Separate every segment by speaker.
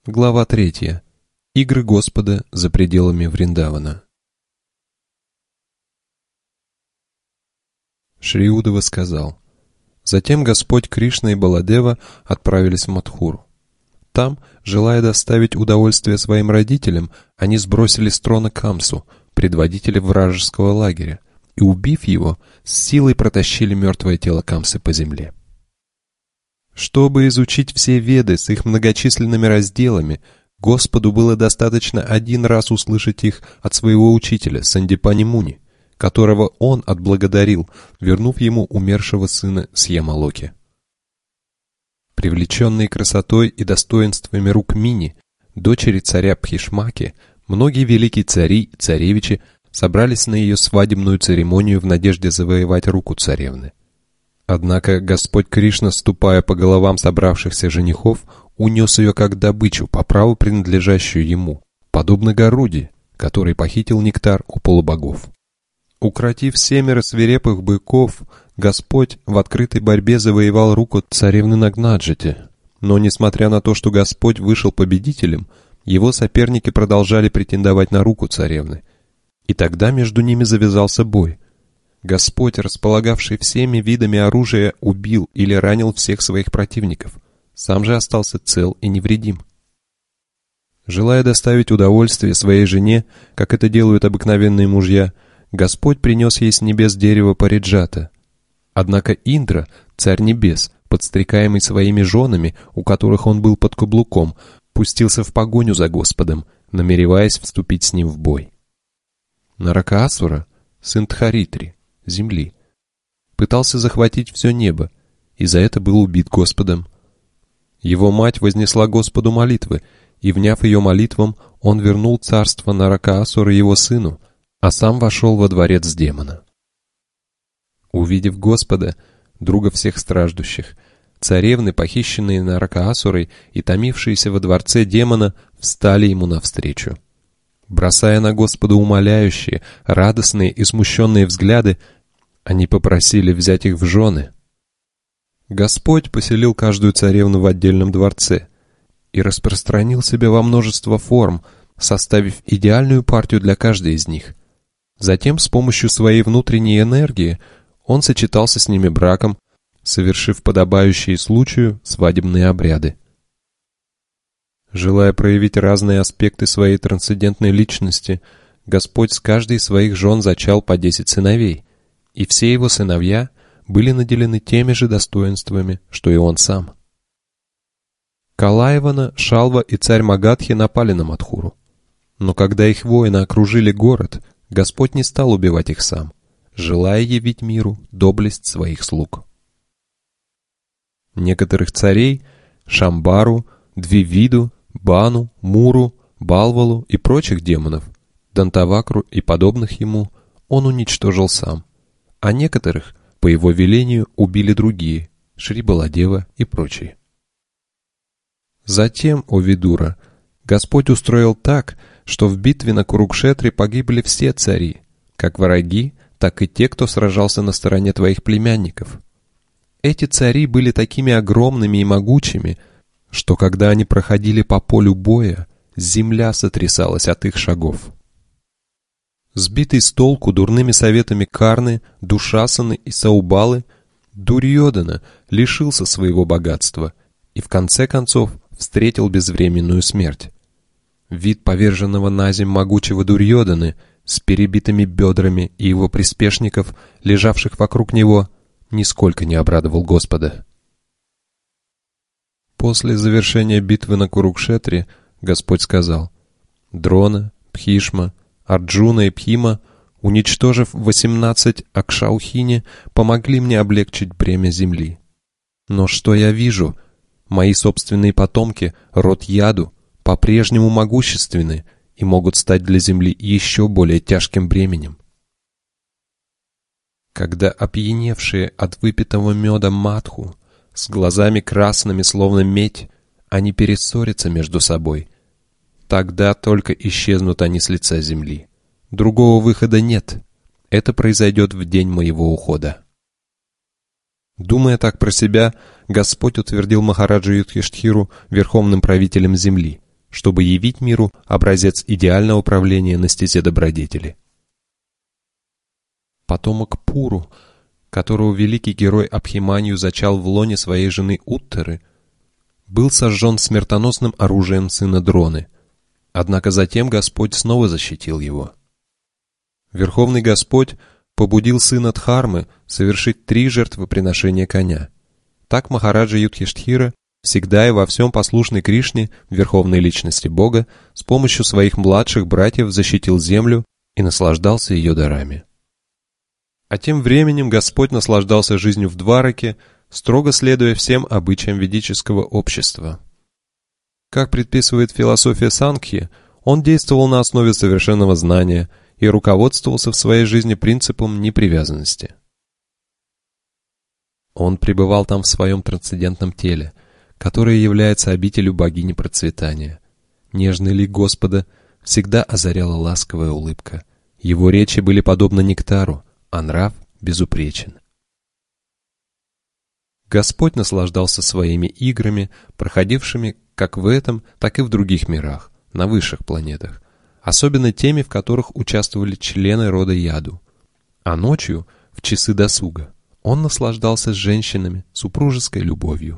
Speaker 1: Глава 3. Игры Господа за пределами Вриндавана. Шри Уддава сказал: «Затем Господь Кришна и Баладева отправились в Мадхуру. Там, желая доставить удовольствие своим родителям, они сбросили с трона Камсу, предводителя вражеского лагеря, и, убив его, с силой протащили мертвое тело Камсы по земле. Чтобы изучить все Веды с их многочисленными разделами, Господу было достаточно один раз услышать их от своего учителя Сандипани Муни, которого он отблагодарил, вернув ему умершего сына Сьямалоки. Привлеченные красотой и достоинствами Рукмини, дочери царя Пхишмаки, многие великие цари и царевичи собрались на ее свадебную церемонию в надежде завоевать руку царевны. Однако Господь Кришна, ступая по головам собравшихся женихов, унес ее как добычу, по праву принадлежащую ему, подобно Гаруди, который похитил нектар у полубогов. Укротив 7 свирепых быков, Господь в открытой борьбе завоевал руку царевны Нагнаджити. Но, несмотря на то, что Господь вышел победителем, его соперники продолжали претендовать на руку царевны. И тогда между ними завязался бой. Господь, располагавший всеми видами оружия, убил или ранил всех своих противников. Сам же остался цел и невредим. Желая доставить удовольствие своей жене, как это делают обыкновенные мужья, Господь принес ей с небес дерево Париджата. Однако Индра, царь небес, подстрекаемый своими женами, у которых он был под каблуком, пустился в погоню за Господом, намереваясь вступить с ним в бой. Наракаасура, сын Дхаритри, земли, пытался захватить все небо, и за это был убит Господом. Его мать вознесла Господу молитвы, и, вняв ее молитвам, он вернул царство Наракаасура его сыну, а сам вошел во дворец демона. Увидев Господа, друга всех страждущих, царевны, похищенные Наракаасурой и томившиеся во дворце демона, встали ему навстречу. Бросая на Господа умоляющие, радостные и смущенные взгляды, они попросили взять их в жены. Господь поселил каждую царевну в отдельном дворце и распространил себя во множество форм, составив идеальную партию для каждой из них. Затем с помощью своей внутренней энергии он сочетался с ними браком, совершив подобающие случаю свадебные обряды. Желая проявить разные аспекты своей трансцендентной личности, Господь с каждой из своих жен зачал по 10 сыновей, и все его сыновья были наделены теми же достоинствами, что и он сам. Калаевана, Шалва и царь Магадхи напали на Мадхуру. Но когда их воины окружили город, Господь не стал убивать их сам, желая явить миру доблесть своих слуг. Некоторых царей, Шамбару, Двивиду, Бану, Муру, Балвалу и прочих демонов, Дантавакру и подобных ему, он уничтожил сам, а некоторых, по его велению, убили другие, Шри Баладева и прочие. Затем, о Видура, Господь устроил так, что в битве на Курукшетре погибли все цари, как враги, так и те, кто сражался на стороне твоих племянников. Эти цари были такими огромными и могучими, что когда они проходили по полю боя, земля сотрясалась от их шагов. Сбитый с толку дурными советами Карны, Душасаны и Саубалы, Дурьодана лишился своего богатства и в конце концов встретил безвременную смерть. Вид поверженного наземь могучего Дурьоданы с перебитыми бедрами и его приспешников, лежавших вокруг него, нисколько не обрадовал Господа. После завершения битвы на Курукшетре Господь сказал: «Дрона, Пхишма, Арджуна и Пхима, уничтожив 18 Акшаухини, помогли мне облегчить бремя земли. Но что я вижу? Мои собственные потомки, род Яду, по-прежнему могущественны и могут стать для земли еще более тяжким бременем». Когда опьяневшие от выпитого меда Мадху, с глазами красными, словно медь, они перессорятся между собой, тогда только исчезнут они с лица земли. Другого выхода нет. Это произойдет в день моего ухода. Думая так про себя, Господь утвердил Махараджу Юдхиштхиру верховным правителем земли, чтобы явить миру образец идеального правления на стезе добродетели. Потомок Пуру, которого великий герой Абхиманью зачал в лоне своей жены Уттеры, был сожжен смертоносным оружием сына Дроны, однако затем Господь снова защитил его. Верховный Господь побудил сына Дхармы совершить 3 жертвоприношения коня. Так Махараджа Юдхиштхира, всегда и во всем послушный Кришне, верховной личности Бога, с помощью своих младших братьев защитил землю и наслаждался ее дарами. А тем временем Господь наслаждался жизнью в Двараке, строго следуя всем обычаям ведического общества. Как предписывает философия Сангхи, он действовал на основе совершенного знания и руководствовался в своей жизни принципом непривязанности. Он пребывал там в своем трансцендентном теле, которое является обителью богини процветания. Нежный лик Господа всегда озаряла ласковая улыбка. Его речи были подобны нектару, а нрав безупречен. Господь наслаждался своими играми, проходившими как в этом, так и в других мирах, на высших планетах, особенно теми, в которых участвовали члены рода Яду. А ночью, в часы досуга, он наслаждался с женщинами супружеской любовью.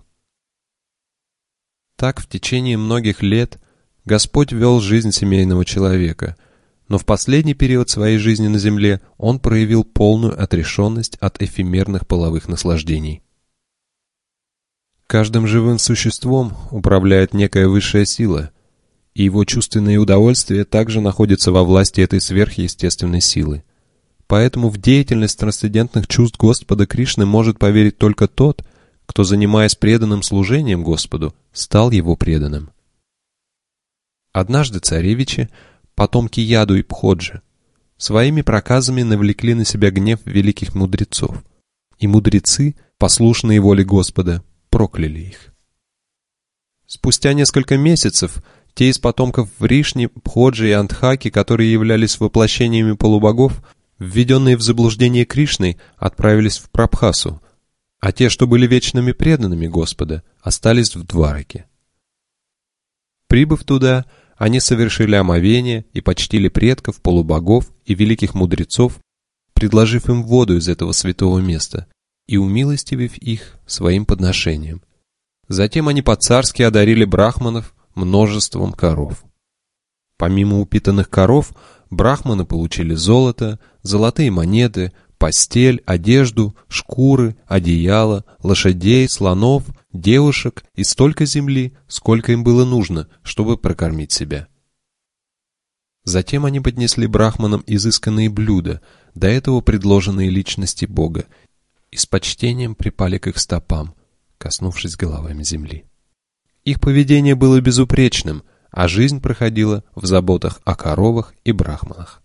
Speaker 1: Так в течение многих лет Господь вел жизнь семейного человека, но в последний период своей жизни на земле он проявил полную отрешенность от эфемерных половых наслаждений. Каждым живым существом управляет некая высшая сила, и его чувственные удовольствия также находятся во власти этой сверхъестественной силы. Поэтому в деятельность трансцендентных чувств Господа Кришны может поверить только тот, кто, занимаясь преданным служением Господу, стал его преданным. Однажды царевичи, потомки Яду и Пходжи, своими проказами навлекли на себя гнев великих мудрецов, и мудрецы, послушные воле Господа, прокляли их. Спустя несколько месяцев те из потомков Вришни, Пходжи и Андхаки, которые являлись воплощениями полубогов, введенные в заблуждение Кришной, отправились в Прабхасу, а те, что были вечными преданными Господа, остались в Двараке. Прибыв туда, они совершили омовение и почтили предков, полубогов и великих мудрецов, предложив им воду из этого святого места и умилостивив их своим подношением. Затем они по-царски одарили брахманов множеством коров. Помимо упитанных коров, брахманы получили золото, золотые монеты, постель, одежду, шкуры, одеяло, лошадей, слонов, девушек и столько земли, сколько им было нужно, чтобы прокормить себя. Затем они поднесли брахманам изысканные блюда, до этого предложенные личности Бога, и с почтением припали к их стопам, коснувшись головами земли. Их поведение было безупречным, а жизнь проходила в заботах о коровах и брахманах.